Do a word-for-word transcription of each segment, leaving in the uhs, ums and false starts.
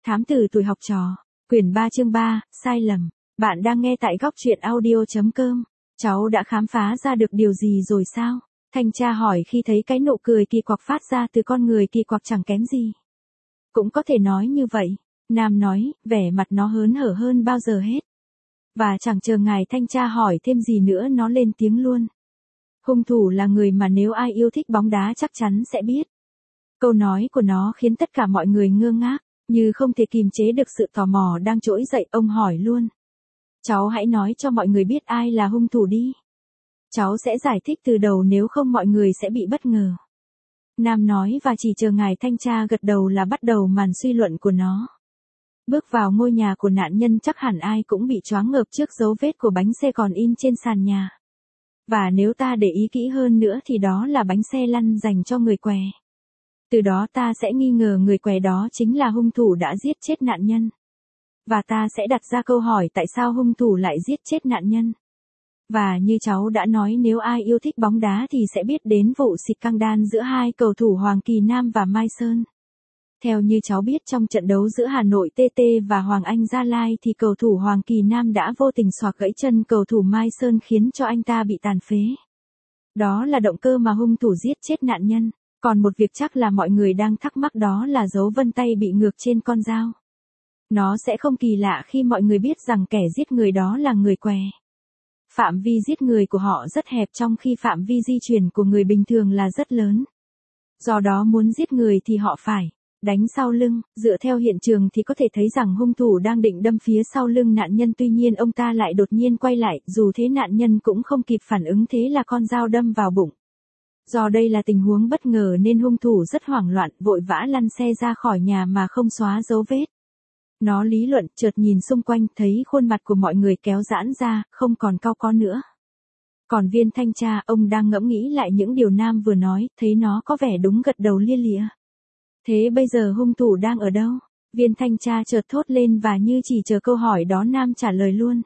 Thám tử tuổi học trò, quyển ba chương ba, sai lầm. Bạn đang nghe tại góc truyện audio chấm com. Cháu đã khám phá ra được điều gì rồi sao? Thanh tra hỏi khi thấy cái nụ cười kỳ quặc phát ra từ con người kỳ quặc chẳng kém gì. Cũng có thể nói như vậy. Nam nói, vẻ mặt nó hớn hở hơn bao giờ hết. Và chẳng chờ ngài thanh tra hỏi thêm gì nữa nó lên tiếng luôn. Hung thủ là người mà nếu ai yêu thích bóng đá chắc chắn sẽ biết. Câu nói của nó khiến tất cả mọi người ngơ ngác, như không thể kìm chế được sự tò mò đang trỗi dậy. Ông hỏi luôn. Cháu hãy nói cho mọi người biết ai là hung thủ đi. Cháu sẽ giải thích từ đầu nếu không mọi người sẽ bị bất ngờ. Nam nói và chỉ chờ ngài thanh tra gật đầu là bắt đầu màn suy luận của nó. Bước vào ngôi nhà của nạn nhân chắc hẳn ai cũng bị choáng ngợp trước dấu vết của bánh xe còn in trên sàn nhà. Và nếu ta để ý kỹ hơn nữa thì đó là bánh xe lăn dành cho người què. Từ đó ta sẽ nghi ngờ người què đó chính là hung thủ đã giết chết nạn nhân. Và ta sẽ đặt ra câu hỏi tại sao hung thủ lại giết chết nạn nhân. Và như cháu đã nói nếu ai yêu thích bóng đá thì sẽ biết đến vụ xịt căng đan giữa hai cầu thủ Hoàng Kỳ Nam và Mai Sơn. Theo như cháu biết trong trận đấu giữa Hà Nội tê tê và Hoàng Anh Gia Lai thì cầu thủ Hoàng Kỳ Nam đã vô tình xoạc gãy chân cầu thủ Mai Sơn khiến cho anh ta bị tàn phế. Đó là động cơ mà hung thủ giết chết nạn nhân. Còn một việc chắc là mọi người đang thắc mắc đó là dấu vân tay bị ngược trên con dao. Nó sẽ không kỳ lạ khi mọi người biết rằng kẻ giết người đó là người què. Phạm vi giết người của họ rất hẹp trong khi phạm vi di chuyển của người bình thường là rất lớn. Do đó muốn giết người thì họ phải đánh sau lưng. Dựa theo hiện trường thì có thể thấy rằng hung thủ đang định đâm phía sau lưng nạn nhân, tuy nhiên ông ta lại đột nhiên quay lại, dù thế nạn nhân cũng không kịp phản ứng, thế là con dao đâm vào bụng. Do đây là tình huống bất ngờ nên hung thủ rất hoảng loạn, vội vã lăn xe ra khỏi nhà mà không xóa dấu vết. Nó lý luận, chợt nhìn xung quanh, thấy khuôn mặt của mọi người kéo giãn ra, không còn cau có nữa. Còn viên thanh tra, ông đang ngẫm nghĩ lại những điều Nam vừa nói, thấy nó có vẻ đúng gật đầu lia lịa. Thế bây giờ hung thủ đang ở đâu? Viên thanh tra chợt thốt lên và như chỉ chờ câu hỏi đó Nam trả lời luôn.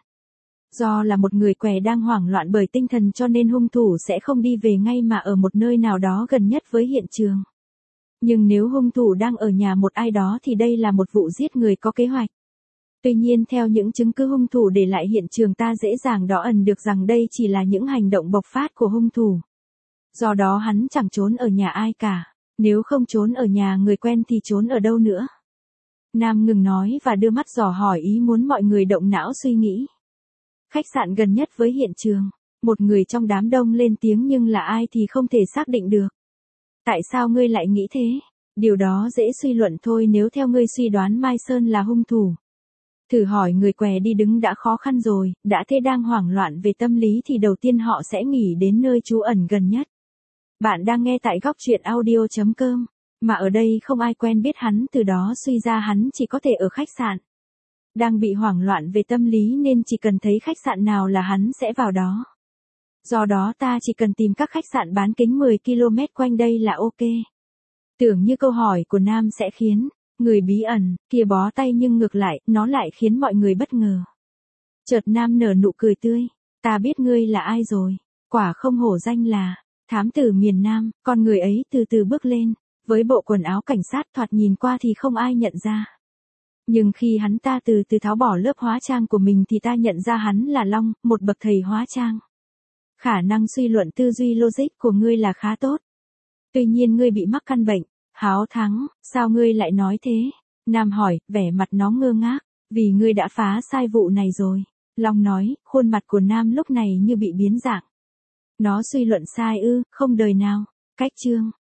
Do là một người què đang hoảng loạn bởi tinh thần cho nên hung thủ sẽ không đi về ngay mà ở một nơi nào đó gần nhất với hiện trường. Nhưng nếu hung thủ đang ở nhà một ai đó thì đây là một vụ giết người có kế hoạch. Tuy nhiên theo những chứng cứ hung thủ để lại hiện trường ta dễ dàng đo ẩn được rằng đây chỉ là những hành động bộc phát của hung thủ. Do đó hắn chẳng trốn ở nhà ai cả. Nếu không trốn ở nhà người quen thì trốn ở đâu nữa? Nam ngừng nói và đưa mắt dò hỏi ý muốn mọi người động não suy nghĩ. Khách sạn gần nhất với hiện trường. Một người trong đám đông lên tiếng nhưng là ai thì không thể xác định được. Tại sao ngươi lại nghĩ thế? Điều đó dễ suy luận thôi nếu theo ngươi suy đoán Mai Sơn là hung thủ. Thử hỏi người què đi đứng đã khó khăn rồi, đã thế đang hoảng loạn về tâm lý thì đầu tiên họ sẽ nghỉ đến nơi trú ẩn gần nhất. Bạn đang nghe tại góc truyện audio chấm com, mà ở đây không ai quen biết hắn, từ đó suy ra hắn chỉ có thể ở khách sạn. Đang bị hoảng loạn về tâm lý nên chỉ cần thấy khách sạn nào là hắn sẽ vào đó. Do đó ta chỉ cần tìm các khách sạn bán kính mười ki lô mét quanh đây là ok. Tưởng như câu hỏi của Nam sẽ khiến người bí ẩn kia bó tay nhưng ngược lại, nó lại khiến mọi người bất ngờ. Chợt Nam nở nụ cười tươi. Ta biết ngươi là ai rồi. Quả không hổ danh là thám tử miền Nam. Con người ấy từ từ bước lên. Với bộ quần áo cảnh sát thoạt nhìn qua thì không ai nhận ra. Nhưng khi hắn ta từ từ tháo bỏ lớp hóa trang của mình thì ta nhận ra hắn là Long, một bậc thầy hóa trang. Khả năng suy luận tư duy logic của ngươi là khá tốt. Tuy nhiên ngươi bị mắc căn bệnh, háo thắng, sao ngươi lại nói thế? Nam hỏi, vẻ mặt nó ngơ ngác, vì ngươi đã phá sai vụ này rồi. Long nói, khuôn mặt của Nam lúc này như bị biến dạng. Nó suy luận sai ư, không đời nào. Cách chương.